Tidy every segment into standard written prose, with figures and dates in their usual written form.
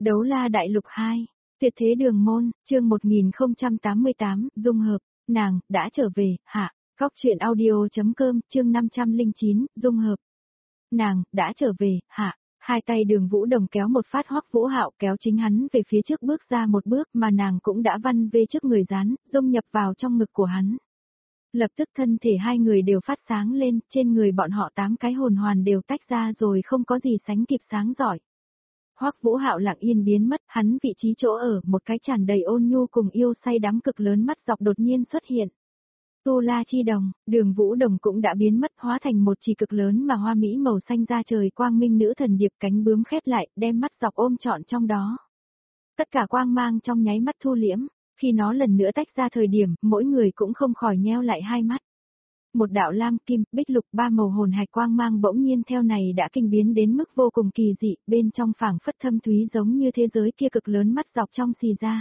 Đấu la đại lục 2, tuyệt thế đường môn, chương 1088, dung hợp, nàng, đã trở về, hạ, góc chuyện audio.com, chương 509, dung hợp. Nàng, đã trở về, hạ, hai tay Đường Vũ Đồng kéo một phát Hoắc Vũ Hạo kéo chính hắn về phía trước bước ra một bước mà nàng cũng đã văn về trước người dán, dung nhập vào trong ngực của hắn. Lập tức thân thể hai người đều phát sáng lên, trên người bọn họ 8 cái hồn hoàn đều tách ra rồi không có gì sánh kịp sáng giỏi. Hoắc Vũ Hạo lặng yên biến mất, hắn vị trí chỗ ở, một cái tràn đầy ôn nhu cùng yêu say đắm cực lớn mắt dọc đột nhiên xuất hiện. Tu La Chi Đồng, Đường Vũ Đồng cũng đã biến mất, hóa thành một chỉ cực lớn mà hoa mỹ màu xanh da trời quang minh nữ thần điệp cánh bướm khép lại, đem mắt dọc ôm trọn trong đó. Tất cả quang mang trong nháy mắt thu liễm, khi nó lần nữa tách ra thời điểm, mỗi người cũng không khỏi nheo lại hai mắt. Một đạo lam kim, bích lục, ba màu hồn hạch quang mang bỗng nhiên theo này đã kinh biến đến mức vô cùng kỳ dị, bên trong phảng phất thâm thúy giống như thế giới kia cực lớn mắt dọc trong xì ra.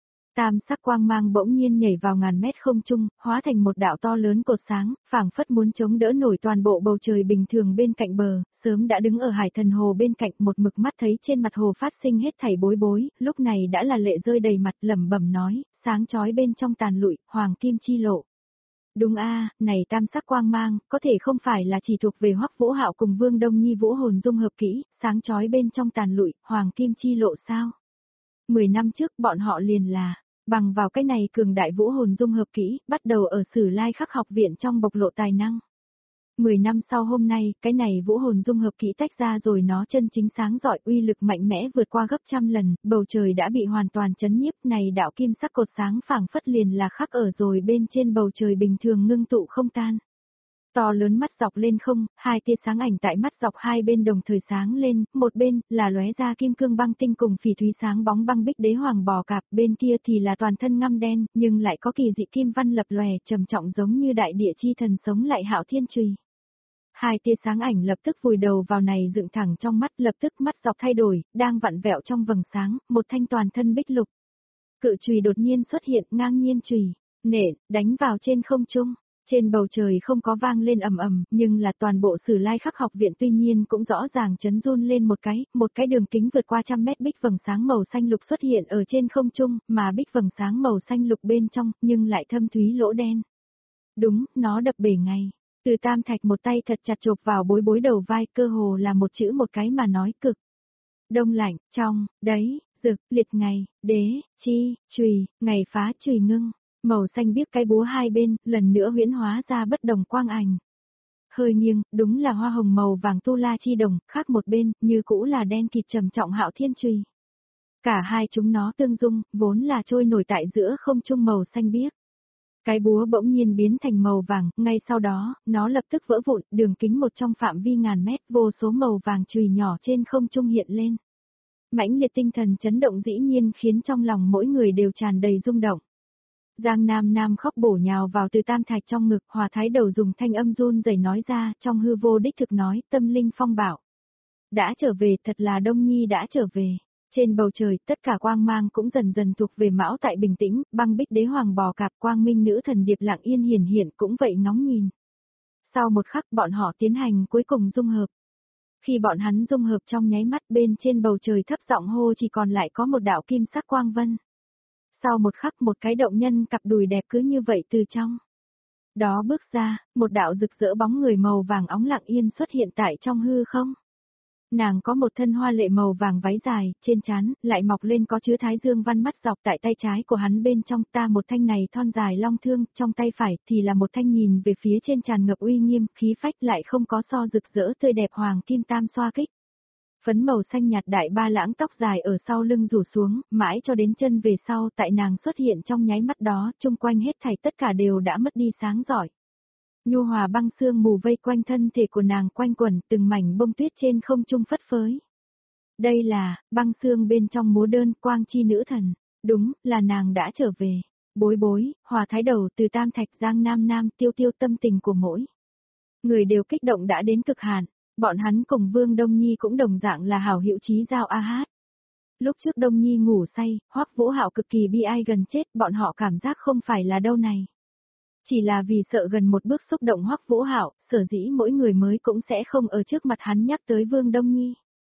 Tam sắc quang mang bỗng nhiên nhảy vào ngàn mét không trung, hóa thành một đạo to lớn cột sáng, phảng phất muốn chống đỡ nổi toàn bộ bầu trời bình thường bên cạnh bờ, sớm đã đứng ở Hải Thần Hồ bên cạnh, một mực mắt thấy trên mặt hồ phát sinh hết thảy bối bối, lúc này đã là lệ rơi đầy mặt, lẩm bẩm nói, sáng chói bên trong tàn lụi, hoàng kim chi lộ. Đúng a, này tam sắc quang mang, có thể không phải là chỉ thuộc về Hoắc Vũ Hạo cùng Vương Đông Nhi vũ hồn dung hợp kỹ, sáng chói bên trong tàn lụi, hoàng kim chi lộ sao? 10 năm trước bọn họ liền là, bằng vào cái này cường đại vũ hồn dung hợp kỹ, bắt đầu ở Sử Lai Khắc học viện trong bộc lộ tài năng. 10 năm sau hôm nay, cái này vũ hồn dung hợp kỹ tách ra rồi nó chân chính sáng rọi, uy lực mạnh mẽ vượt qua gấp trăm lần, bầu trời đã bị hoàn toàn chấn nhiếp, này đạo kim sắc cột sáng phảng phất liền là khắc ở rồi bên trên bầu trời bình thường ngưng tụ không tan. To lớn mắt dọc lên không, hai tia sáng ảnh tại mắt dọc hai bên đồng thời sáng lên, một bên là lóe ra kim cương băng tinh cùng phỉ thúy sáng bóng băng bích đế hoàng bò cạp, bên kia thì là toàn thân ngăm đen, nhưng lại có kỳ dị kim văn lập lòe, trầm trọng giống như đại địa chi thần sống lại Hạo Thiên chùy. Hai tia sáng ảnh lập tức vùi đầu vào này dựng thẳng trong mắt, lập tức mắt dọc thay đổi, đang vặn vẹo trong vầng sáng, một thanh toàn thân bích lục. Cự chùy đột nhiên xuất hiện, ngang nhiên chùy, nện, đánh vào trên không trung. Trên bầu trời không có vang lên ầm ầm, nhưng là toàn bộ Sử Lai Khắc học viện tuy nhiên cũng rõ ràng chấn run lên một cái đường kính vượt qua 100 mét bích vầng sáng màu xanh lục xuất hiện ở trên không trung, mà bích vầng sáng màu xanh lục bên trong, nhưng lại thâm thúy lỗ đen. Đúng, nó đập bể ngay. Từ Tam Thạch một tay thật chặt chộp vào bối bối đầu vai, cơ hồ là một chữ một cái mà nói cực. Đông lạnh, trong, đấy, rực, liệt ngày, đế, chi, chùy, ngày phá chùy ngưng. Màu xanh biếc cái búa hai bên, lần nữa huyễn hóa ra bất đồng quang ảnh. Hơi nghiêng, đúng là hoa hồng màu vàng Tu La Chi Đồng, khác một bên, như cũ là đen kịt trầm trọng Hạo Thiên chùy. Cả hai chúng nó tương dung, vốn là trôi nổi tại giữa không trung màu xanh biếc. Cái búa bỗng nhiên biến thành màu vàng, ngay sau đó, nó lập tức vỡ vụn, đường kính một trong phạm vi ngàn mét, vô số màu vàng chùy nhỏ trên không trung hiện lên. Mãnh liệt tinh thần chấn động dĩ nhiên khiến trong lòng mỗi người đều tràn đầy rung động. Giang Nam Nam khóc bổ nhào vào Từ Tam Thạch trong ngực, Hòa Thái Đầu dùng thanh âm run rẩy nói ra, trong hư vô đích thực nói, tâm linh phong bảo. Đã trở về, thật là Đông Nhi đã trở về. Trên bầu trời, tất cả quang mang cũng dần dần thuộc về Mão tại bình tĩnh, băng bích đế hoàng bò cạp quang minh nữ thần điệp lặng yên hiển hiện cũng vậy ngóng nhìn. Sau một khắc bọn họ tiến hành cuối cùng dung hợp. Khi bọn hắn dung hợp trong nháy mắt bên trên bầu trời thấp giọng hô chỉ còn lại có một đạo kim sắc quang vân. Sau một khắc một cái động nhân cặp đùi đẹp cứ như vậy từ trong đó bước ra, một đạo rực rỡ bóng người màu vàng óng lặng yên xuất hiện tại trong hư không. Nàng có một thân hoa lệ màu vàng váy dài, trên trán lại mọc lên có chứa thái dương văn mắt dọc tại tay trái của hắn bên trong, ta một thanh này thon dài long thương, trong tay phải thì là một thanh nhìn về phía trên tràn ngập uy nghiêm, khí phách lại không có so rực rỡ tươi đẹp hoàng kim tam xoa kích. Phấn màu xanh nhạt đại ba lãng tóc dài ở sau lưng rủ xuống, mãi cho đến chân về sau, tại nàng xuất hiện trong nháy mắt đó, chung quanh hết thảy tất cả đều đã mất đi sáng giỏi. Nhu hòa băng sương mù vây quanh thân thể của nàng quanh quẩn, từng mảnh bông tuyết trên không trung phất phới. Đây là, băng sương bên trong múa đơn, quang chi nữ thần. Đúng, là nàng đã trở về. Bối bối, Hòa Thái Đầu, Từ Tam Thạch, Giang Nam Nam, tiêu tiêu tâm tình của mỗi người đều kích động đã đến cực hạn. Bọn hắn cùng Vương Đông Nhi cũng đồng dạng là hảo hữu chí giao a hát. Lúc trước Đông Nhi ngủ say, Hoắc Vũ Hạo cực kỳ bi ai gần chết, bọn họ cảm giác không phải là đâu này. Chỉ là vì sợ gần một bước xúc động Hoắc Vũ Hạo, sở dĩ mỗi người mới cũng sẽ không ở trước mặt hắn nhắc tới Vương Đông Nhi.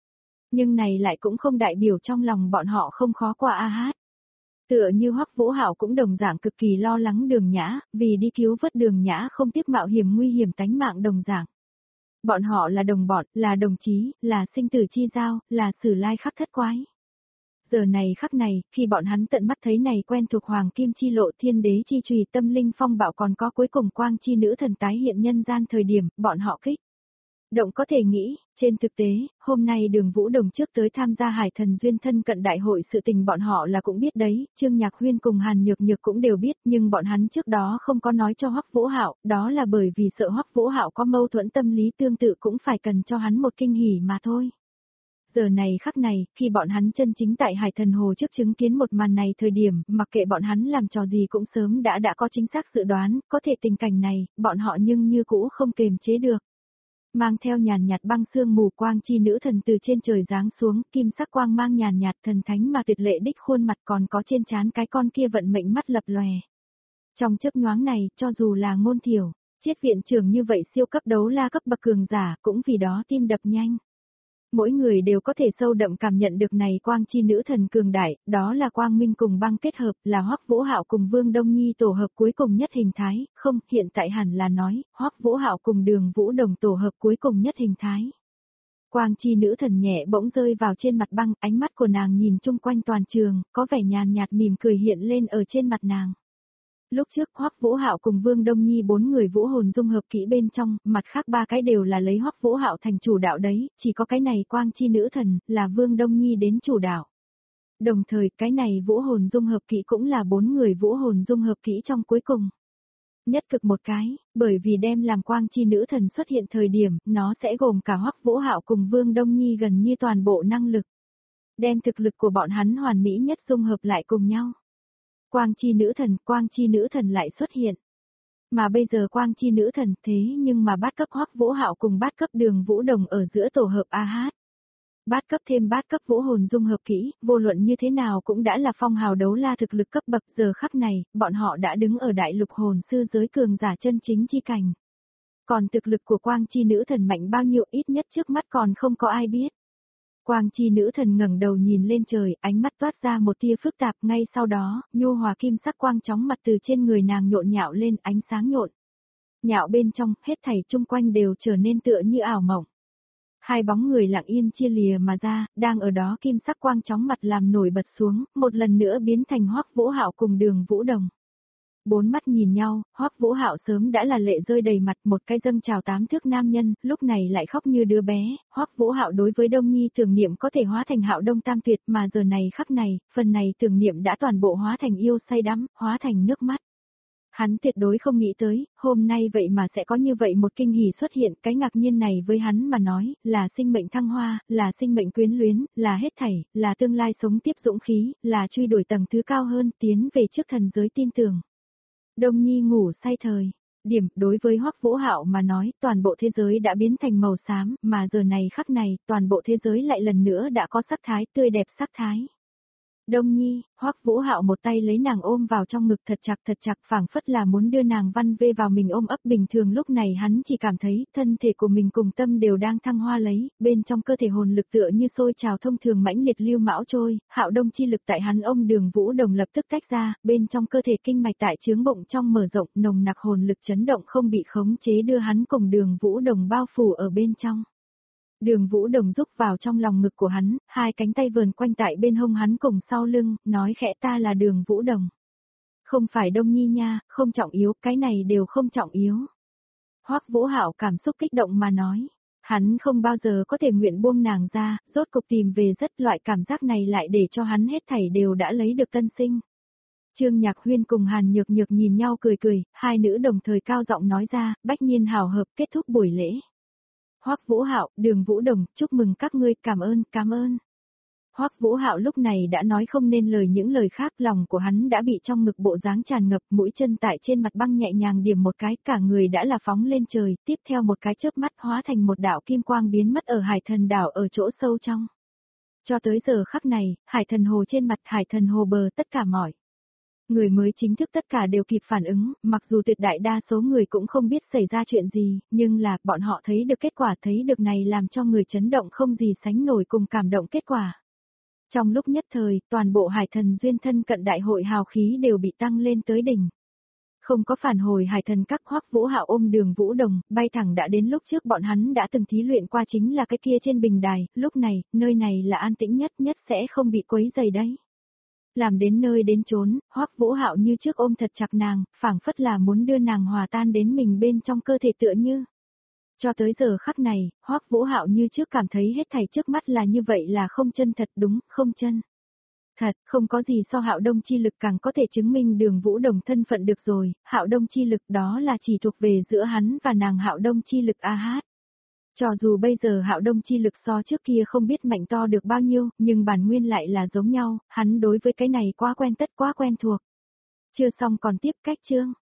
Nhưng này lại cũng không đại biểu trong lòng bọn họ không khó qua a hát. Tựa như Hoắc Vũ Hạo cũng đồng dạng cực kỳ lo lắng Đường Nhã, vì đi cứu vớt Đường Nhã không tiếc mạo hiểm nguy hiểm tánh mạng đồng dạng. Bọn họ là đồng bọn, là đồng chí, là sinh tử chi giao, là sử lai khắc thất quái. Giờ này khắc này, khi bọn hắn tận mắt thấy này quen thuộc Hoàng Kim Chi Lộ Thiên Đế Chi Chùy Tâm Linh Phong Bạo còn có cuối cùng Quang Chi Nữ Thần tái hiện nhân gian thời điểm, bọn họ kích. Động có thể nghĩ, trên thực tế, hôm nay Đường Vũ Đồng trước tới tham gia Hải Thần Duyên thân cận đại hội sự tình bọn họ là cũng biết đấy, Trương Nhạc Huyên cùng Hàn Nhược Nhược cũng đều biết, nhưng bọn hắn trước đó không có nói cho Hoắc Vũ Hạo, đó là bởi vì sợ Hoắc Vũ Hạo có mâu thuẫn tâm lý tương tự cũng phải cần cho hắn một kinh hỉ mà thôi. Giờ này khắc này, khi bọn hắn chân chính tại Hải Thần Hồ trước chứng kiến một màn này thời điểm, mặc kệ bọn hắn làm trò gì cũng sớm đã có chính xác dự đoán, có thể tình cảnh này, bọn họ nhưng như cũ không kềm chế được. Mang theo nhàn nhạt băng sương mù quang chi nữ thần từ trên trời giáng xuống, kim sắc quang mang nhàn nhạt thần thánh mà tuyệt lệ đích khuôn mặt còn có trên trán cái con kia vận mệnh mắt lập lòe. Trong chớp nhoáng này, cho dù là Ngôn Thiểu, Chiết viện trưởng như vậy siêu cấp đấu la cấp bậc cường giả, cũng vì đó tim đập nhanh. Mỗi người đều có thể sâu đậm cảm nhận được này quang chi nữ thần cường đại, đó là quang minh cùng băng kết hợp, là Hoắc Vũ Hạo cùng Vương Đông Nhi tổ hợp cuối cùng nhất hình thái, không, hiện tại hẳn là nói, Hoắc Vũ Hạo cùng Đường Vũ Đồng tổ hợp cuối cùng nhất hình thái. Quang chi nữ thần nhẹ bỗng rơi vào trên mặt băng, ánh mắt của nàng nhìn chung quanh toàn trường, có vẻ nhàn nhạt mỉm cười hiện lên ở trên mặt nàng. Lúc trước Hoắc Vũ Hạo cùng Vương Đông Nhi 4 người vũ hồn dung hợp kỹ bên trong, mặt khác 3 cái đều là lấy Hoắc Vũ Hạo thành chủ đạo đấy, chỉ có cái này quang chi nữ thần, là Vương Đông Nhi đến chủ đạo. Đồng thời cái này vũ hồn dung hợp kỹ cũng là 4 người vũ hồn dung hợp kỹ trong cuối cùng. Nhất cực một cái, bởi vì đem làm quang chi nữ thần xuất hiện thời điểm, nó sẽ gồm cả Hoắc Vũ Hạo cùng Vương Đông Nhi gần như toàn bộ năng lực. Đem thực lực của bọn hắn hoàn mỹ nhất dung hợp lại cùng nhau. Quang chi nữ thần lại xuất hiện. Mà bây giờ quang chi nữ thần thế nhưng mà bát cấp Hoắc Vũ Hạo cùng bát cấp Đường Vũ Đồng ở giữa tổ hợp a hát. Bát cấp thêm bát cấp vũ hồn dung hợp kỹ, vô luận như thế nào cũng đã là phong hào đấu la thực lực cấp bậc, giờ khắc này, bọn họ đã đứng ở đại lục hồn sư giới cường giả chân chính chi cảnh. Còn thực lực của quang chi nữ thần mạnh bao nhiêu ít nhất trước mắt còn không có ai biết. Quang chi nữ thần ngẩng đầu nhìn lên trời, ánh mắt toát ra một tia phức tạp, ngay sau đó, nhu hòa kim sắc quang chóng mặt từ trên người nàng nhộn nhạo lên, ánh sáng nhộn. Nhạo bên trong, hết thảy chung quanh đều trở nên tựa như ảo mộng. Hai bóng người lặng yên chia lìa mà ra, đang ở đó kim sắc quang chóng mặt làm nổi bật xuống, một lần nữa biến thành Hoắc Vũ Hạo cùng Đường Vũ Đồng. 4 mắt nhìn nhau, Hoắc Vũ Hạo sớm đã là lệ rơi đầy mặt, một cái dâng trào 8 thước nam nhân, lúc này lại khóc như đứa bé. Hoắc Vũ Hạo đối với Đông Nhi tưởng niệm có thể hóa thành Hạo Đông Tam Tuyệt, mà giờ này khắc này, phần này tưởng niệm đã toàn bộ hóa thành yêu say đắm, hóa thành nước mắt. Hắn tuyệt đối không nghĩ tới, hôm nay vậy mà sẽ có như vậy một kinh hỉ xuất hiện, cái ngạc nhiên này với hắn mà nói, là sinh mệnh thăng hoa, là sinh mệnh quyến luyến, là hết thảy, là tương lai sống tiếp dũng khí, là truy đuổi tầng thứ cao hơn, tiến về trước thần giới tin tưởng. Đông Nhi ngủ say thời. Điểm, đối với Hoắc Vũ Hạo mà nói, toàn bộ thế giới đã biến thành màu xám, mà giờ này khắc này, toàn bộ thế giới lại lần nữa đã có sắc thái tươi đẹp sắc thái. Đông Nhi, Hoắc Vũ Hạo một tay lấy nàng ôm vào trong ngực thật chặt phảng phất là muốn đưa nàng văn vê vào mình ôm ấp bình thường lúc này hắn chỉ cảm thấy thân thể của mình cùng tâm đều đang thăng hoa lấy, bên trong cơ thể hồn lực tựa như sôi trào thông thường mãnh liệt lưu mão trôi, Hạo Đông chi lực tại hắn ôm Đường Vũ Đồng lập tức tách ra, bên trong cơ thể kinh mạch tại chướng bụng trong mở rộng, nồng nặc hồn lực chấn động không bị khống chế đưa hắn cùng Đường Vũ Đồng bao phủ ở bên trong. Đường Vũ Đồng rúc vào trong lòng ngực của hắn, hai cánh tay vờn quanh tại bên hông hắn cùng sau lưng, nói khẽ ta là Đường Vũ Đồng. Không phải Đông Nhi nha, không trọng yếu, cái này đều không trọng yếu. Hoắc Vũ Hạo cảm xúc kích động mà nói, hắn không bao giờ có thể nguyện buông nàng ra, rốt cục tìm về rất loại cảm giác này lại để cho hắn hết thảy đều đã lấy được tân sinh. Trương Nhạc Huyên cùng Hàn Nhược Nhược nhìn nhau cười, hai nữ đồng thời cao giọng nói ra, bách nhiên hào hợp kết thúc buổi lễ. Hoắc Vũ Hạo, Đường Vũ Đồng, chúc mừng các ngươi, cảm ơn. Hoắc Vũ Hạo lúc này đã nói không nên lời những lời khác, lòng của hắn đã bị trong ngực bộ dáng tràn ngập, mũi chân tại trên mặt băng nhẹ nhàng điểm một cái, cả người đã là phóng lên trời, tiếp theo một cái chớp mắt hóa thành một đạo kim quang biến mất ở Hải Thần đảo ở chỗ sâu trong. Cho tới giờ khắc này, Hải Thần hồ trên mặt Hải Thần hồ bờ tất cả mỏi. Người mới chính thức tất cả đều kịp phản ứng, mặc dù tuyệt đại đa số người cũng không biết xảy ra chuyện gì, nhưng là bọn họ thấy được kết quả, thấy được này làm cho người chấn động không gì sánh nổi cùng cảm động kết quả. Trong lúc nhất thời, toàn bộ hải thần duyên thân cận đại hội hào khí đều bị tăng lên tới đỉnh. Không có phản hồi hải thần các Hoắc Vũ Hạo ôm Đường Vũ Đồng, bay thẳng đã đến lúc trước bọn hắn đã từng thí luyện qua chính là cái kia trên bình đài, lúc này, nơi này là an tĩnh nhất nhất sẽ không bị quấy rầy đấy. Làm đến nơi đến chốn, Hoắc Vũ Hạo như trước ôm thật chặt nàng, phảng phất là muốn đưa nàng hòa tan đến mình bên trong cơ thể tựa như. Cho tới giờ khắc này, Hoắc Vũ Hạo như trước cảm thấy hết thảy trước mắt là như vậy là không chân thật, đúng, không chân. Thật, không có gì so Hạo Đông chi lực càng có thể chứng minh Đường Vũ Đồng thân phận được rồi, Hạo Đông chi lực đó là chỉ thuộc về giữa hắn và nàng Hạo Đông chi lực a hát. Cho dù bây giờ Hạo Đông chi lực so trước kia không biết mạnh to được bao nhiêu, nhưng bản nguyên lại là giống nhau, hắn đối với cái này quá quen tất quá quen thuộc. Chưa xong còn tiếp cách chương.